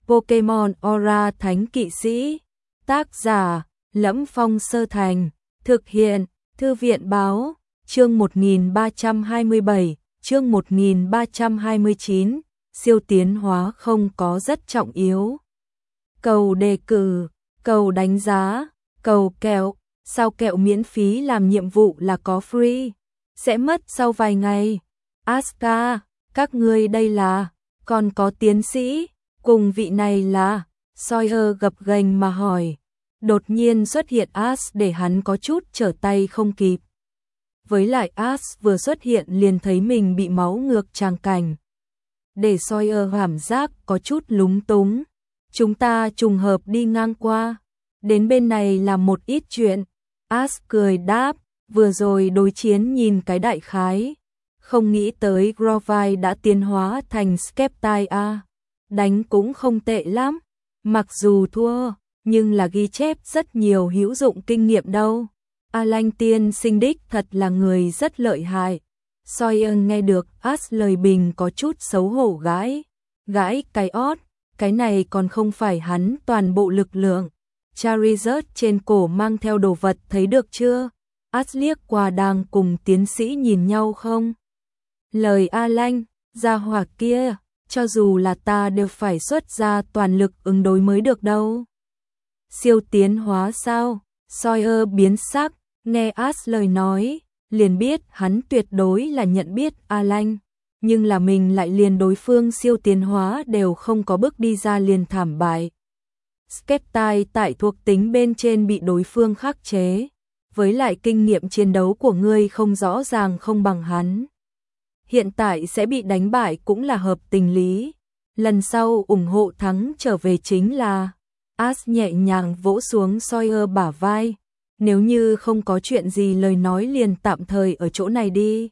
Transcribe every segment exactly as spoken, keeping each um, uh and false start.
Pokemon Aura Thánh Kỵ Sĩ. Tác giả: Lẫm Phong Sơ Thành. Thực hiện: Thư viện báo. Chương một nghìn ba trăm hai mươi bảy, chương một nghìn ba trăm hai mươi chín. Siêu tiến hóa không có rất trọng yếu. Cầu đề cử, cầu đánh giá, cầu kẹo. Sao kẹo miễn phí làm nhiệm vụ là có free? Sẽ mất sau vài ngày. Aska, các ngươi đây là? Còn có tiến sĩ, cùng vị này là? Sawyer gập ghềnh mà hỏi. Đột nhiên xuất hiện Ash để hắn có chút trở tay không kịp. Với lại Ash vừa xuất hiện liền thấy mình bị máu ngược tràng cảnh. Để Sawyer cảm giác có chút lúng túng. Chúng ta trùng hợp đi ngang qua. Đến bên này làm một ít chuyện. Ash cười đáp, vừa rồi đối chiến nhìn cái đại khái. Không nghĩ tới Grovyle đã tiến hóa thành Skeptile A. Đánh cũng không tệ lắm. Mặc dù thua, nhưng là ghi chép rất nhiều hữu dụng kinh nghiệm đâu. Alan tiên sinh đích thật là người rất lợi hại. Sawyer nghe được Ash lời bình có chút xấu hổ gãi. Gãi cái ót, cái này còn không phải hắn toàn bộ lực lượng. Charizard trên cổ mang theo đồ vật thấy được chưa? Ash liếc qua đang cùng tiến sĩ nhìn nhau không? Lời Alan, gia hỏa kia, cho dù là ta đều phải xuất ra toàn lực ứng đối mới được đâu. Siêu tiến hóa sao? Sawyer biến sắc, nghe Ash lời nói, liền biết hắn tuyệt đối là nhận biết Alan, nhưng là mình lại liền đối phương siêu tiến hóa đều không có bước đi ra liền thảm bại. Skeptile tại thuộc tính bên trên bị đối phương khắc chế, với lại kinh nghiệm chiến đấu của ngươi không rõ ràng không bằng hắn. Hiện tại sẽ bị đánh bại cũng là hợp tình lý. Lần sau ủng hộ thắng trở về chính là. Ash nhẹ nhàng vỗ xuống Sawyer bả vai. Nếu như không có chuyện gì lời nói liền tạm thời ở chỗ này đi.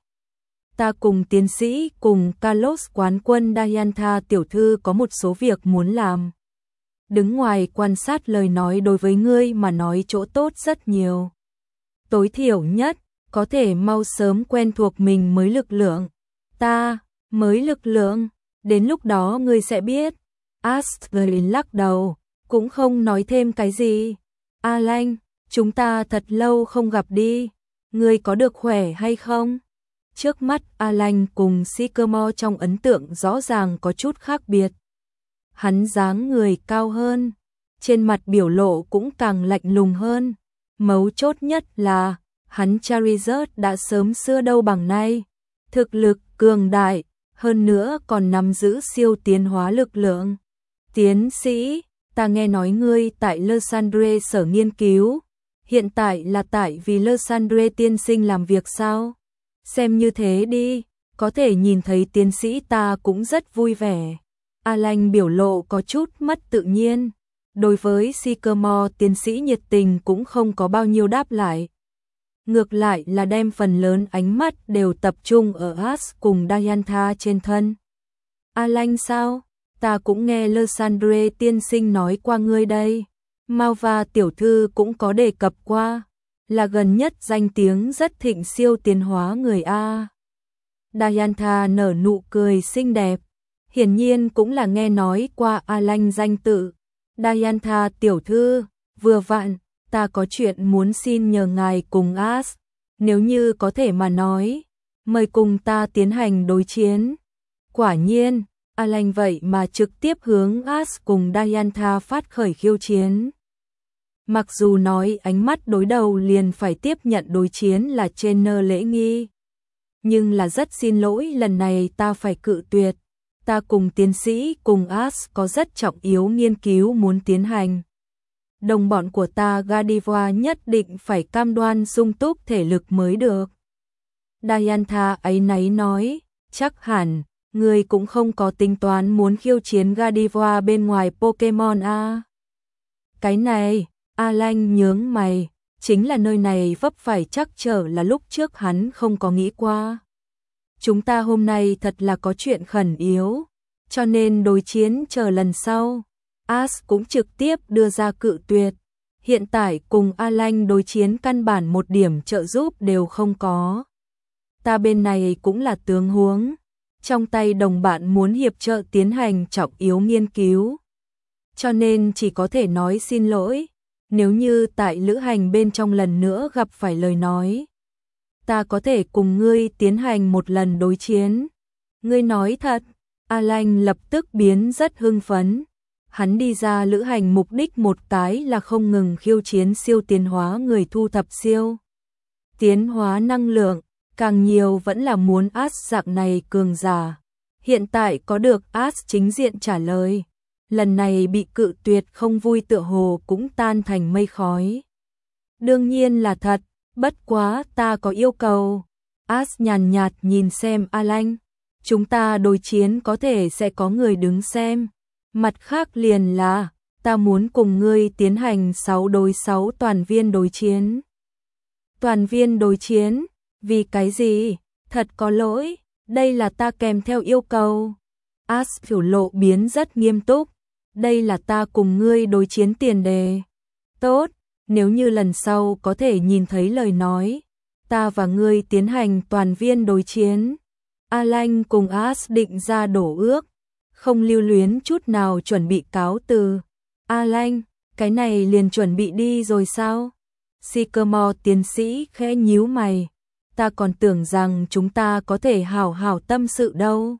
Ta cùng tiến sĩ cùng Carlos quán quân Diantha tiểu thư có một số việc muốn làm. Đứng ngoài quan sát lời nói đối với ngươi mà nói chỗ tốt rất nhiều. Tối thiểu nhất, có thể mau sớm quen thuộc mình mới lực lượng. Ta, mới lực lượng, đến lúc đó ngươi sẽ biết. Astrid lắc đầu, cũng không nói thêm cái gì. Alan, chúng ta thật lâu không gặp đi, ngươi có được khỏe hay không? Trước mắt Alan cùng Sycamore trong ấn tượng rõ ràng có chút khác biệt. Hắn dáng người cao hơn, trên mặt biểu lộ cũng càng lạnh lùng hơn. Mấu chốt nhất là, hắn Charizard đã sớm xưa đâu bằng nay. Thực lực cường đại, hơn nữa còn nắm giữ siêu tiến hóa lực lượng. Tiến sĩ, ta nghe nói ngươi tại Lysandre sở nghiên cứu, hiện tại là tại vì Lysandre tiên sinh làm việc sao? Xem như thế đi, có thể nhìn thấy tiến sĩ ta cũng rất vui vẻ. Alan biểu lộ có chút mất tự nhiên, đối với Sycamore tiến sĩ nhiệt tình cũng không có bao nhiêu đáp lại. Ngược lại là đem phần lớn ánh mắt đều tập trung ở Ash cùng Diantha trên thân. Alan sao? Ta cũng nghe Lysandre tiên sinh nói qua ngươi đây. Malva tiểu thư cũng có đề cập qua. Là gần nhất danh tiếng rất thịnh siêu tiến hóa người A. Diantha nở nụ cười xinh đẹp. Hiển nhiên cũng là nghe nói qua Alan danh tự. Diantha tiểu thư, vừa vặn. Ta có chuyện muốn xin nhờ ngài cùng Ash, nếu như có thể mà nói, mời cùng ta tiến hành đối chiến. Quả nhiên, Alan vậy mà trực tiếp hướng Ash cùng Diantha phát khởi khiêu chiến. Mặc dù nói ánh mắt đối đầu liền phải tiếp nhận đối chiến là trên nơ lễ nghi, nhưng là rất xin lỗi lần này ta phải cự tuyệt. Ta cùng tiến sĩ cùng Ash có rất trọng yếu nghiên cứu muốn tiến hành. Đồng bọn của ta Gardevoir nhất định phải cam đoan sung túc thể lực mới được. Diantha áy náy nói, chắc hẳn, người cũng không có tính toán muốn khiêu chiến Gardevoir bên ngoài Pokemon A. Cái này, Alan nhướng mày, chính là nơi này vấp phải trắc trở là lúc trước hắn không có nghĩ qua. Chúng ta hôm nay thật là có chuyện khẩn yếu, cho nên đối chiến chờ lần sau. Ash cũng trực tiếp đưa ra cự tuyệt. Hiện tại cùng Alan đối chiến căn bản một điểm trợ giúp đều không có. Ta bên này cũng là tướng huống. Trong tay đồng bạn muốn hiệp trợ tiến hành trọng yếu nghiên cứu. cho nên chỉ có thể nói xin lỗi. Nếu như tại lữ hành bên trong lần nữa gặp phải lời nói, ta có thể cùng ngươi tiến hành một lần đối chiến. Ngươi nói thật? Alan lập tức biến rất hưng phấn. Hắn đi ra lữ hành mục đích một cái là không ngừng khiêu chiến siêu tiến hóa người thu thập siêu tiến hóa năng lượng, càng nhiều vẫn là muốn Ash dạng này cường giả. Hiện tại có được Ash chính diện trả lời, lần này bị cự tuyệt không vui tựa hồ cũng tan thành mây khói. Đương nhiên là thật, bất quá ta có yêu cầu. Ash nhàn nhạt nhìn xem Alan, chúng ta đối chiến có thể sẽ có người đứng xem. Mặt khác liền là, ta muốn cùng ngươi tiến hành sáu đối sáu toàn viên đối chiến. Toàn viên đối chiến? Vì cái gì? Thật có lỗi, đây là ta kèm theo yêu cầu. Ash biểu lộ biến rất nghiêm túc, đây là ta cùng ngươi đối chiến tiền đề. Tốt, nếu như lần sau có thể nhìn thấy lời nói, ta và ngươi tiến hành toàn viên đối chiến. Alan cùng Ash định ra đổ ước, không lưu luyến chút nào chuẩn bị cáo từ. Alan, cái này liền chuẩn bị đi rồi sao? Sycamore tiến sĩ khẽ nhíu mày, ta còn tưởng rằng chúng ta có thể hảo hảo tâm sự đâu.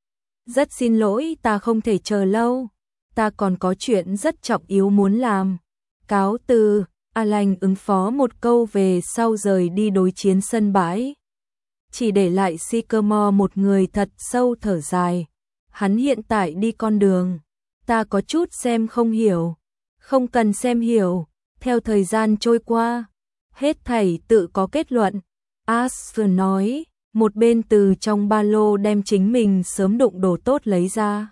Rất xin lỗi, ta không thể chờ lâu, ta còn có chuyện rất trọng yếu muốn làm. Cáo từ. Alan ứng phó một câu về sau rời đi đối chiến sân bãi, chỉ để lại Sycamore một người thật sâu thở dài. Hắn hiện tại đi con đường, ta có chút xem không hiểu. Không cần xem hiểu, theo thời gian trôi qua, hết thảy tự có kết luận. Ash nói, một bên từ trong ba lô đem chính mình sớm đụng đồ tốt lấy ra.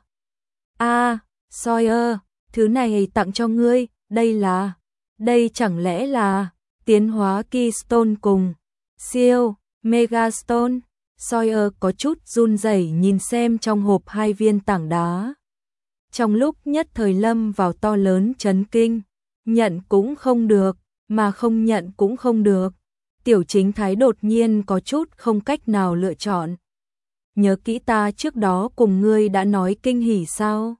A, à, Sawyer, thứ này tặng cho ngươi, đây là, đây chẳng lẽ là tiến hóa Keystone cùng siêu Megastone? Sawyer có chút run rẩy nhìn xem trong hộp hai viên tảng đá. Trong lúc nhất thời lâm vào to lớn chấn kinh, nhận cũng không được, mà không nhận cũng không được. Tiểu chính thái đột nhiên có chút không cách nào lựa chọn. Nhớ kỹ ta trước đó cùng ngươi đã nói kinh hỉ sao?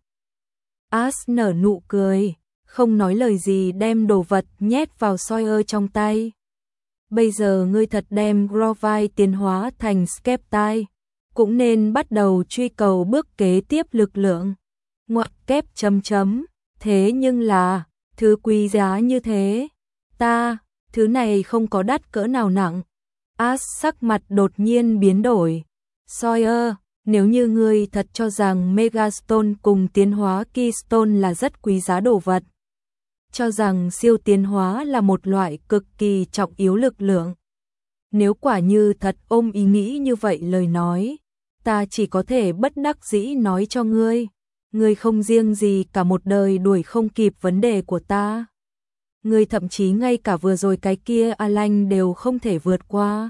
Ash nở nụ cười, không nói lời gì đem đồ vật nhét vào Sawyer trong tay. Bây giờ ngươi thật đem Grovile tiến hóa thành Skeptile, cũng nên bắt đầu truy cầu bước kế tiếp lực lượng. Ngoặc kép chấm chấm, thế nhưng là, thứ quý giá như thế, ta, thứ này không có đắt cỡ nào nặng. Ash sắc mặt đột nhiên biến đổi. Sawyer, nếu như ngươi thật cho rằng Megastone cùng tiến hóa Keystone là rất quý giá đồ vật, cho rằng siêu tiến hóa là một loại cực kỳ trọng yếu lực lượng, nếu quả như thật ôm ý nghĩ như vậy lời nói, ta chỉ có thể bất đắc dĩ nói cho ngươi, ngươi không riêng gì cả một đời đuổi không kịp vấn đề của ta. Ngươi thậm chí ngay cả vừa rồi cái kia Alan đều không thể vượt qua.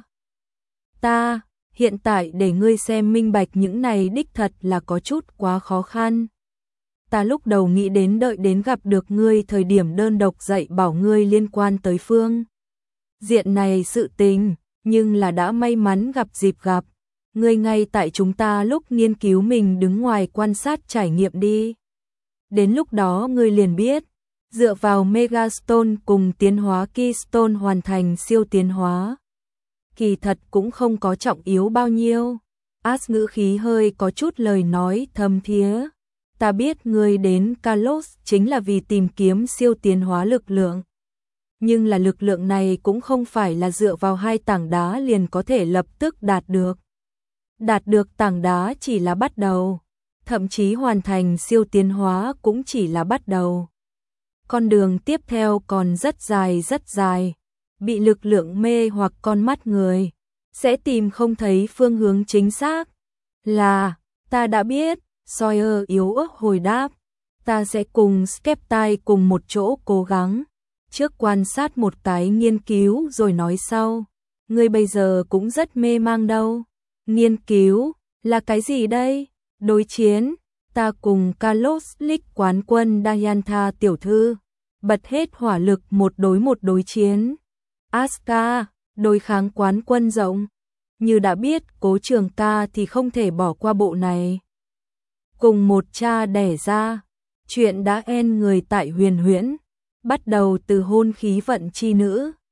Ta, hiện tại để ngươi xem minh bạch những này đích thật là có chút quá khó khăn. Ta lúc đầu nghĩ đến đợi đến gặp được ngươi thời điểm đơn độc dạy bảo ngươi liên quan tới phương diện này sự tình, nhưng là đã may mắn gặp dịp gặp. Ngươi ngay tại chúng ta lúc nghiên cứu mình đứng ngoài quan sát trải nghiệm đi. Đến lúc đó ngươi liền biết, dựa vào Megastone cùng tiến hóa Keystone hoàn thành siêu tiến hóa, kỳ thật cũng không có trọng yếu bao nhiêu. Ash ngữ khí hơi có chút lời nói thâm thía. Ta biết ngươi đến Kalos chính là vì tìm kiếm siêu tiến hóa lực lượng. Nhưng là lực lượng này cũng không phải là dựa vào hai tảng đá liền có thể lập tức đạt được. Đạt được tảng đá chỉ là bắt đầu, thậm chí hoàn thành siêu tiến hóa cũng chỉ là bắt đầu. Con đường tiếp theo còn rất dài rất dài, bị lực lượng mê hoặc con mắt người, sẽ tìm không thấy phương hướng chính xác. Là, ta đã biết, Sawyer yếu ớt hồi đáp, ta sẽ cùng Skeptile cùng một chỗ cố gắng, trước quan sát một cái nghiên cứu rồi nói sau. Ngươi bây giờ cũng rất mê mang đâu. Nghiên cứu, là cái gì đây? Đối chiến, ta cùng Kalos League quán quân Diantha tiểu thư, bật hết hỏa lực một đối một đối chiến. Asuka, đối kháng quán quân rộng. Như đã biết, Cố Trường Ca thì không thể bỏ qua bộ này. Cùng một cha đẻ ra, Chuyện đã end người tại Huyền Huyễn, bắt đầu từ hôn khí vận chi nữ.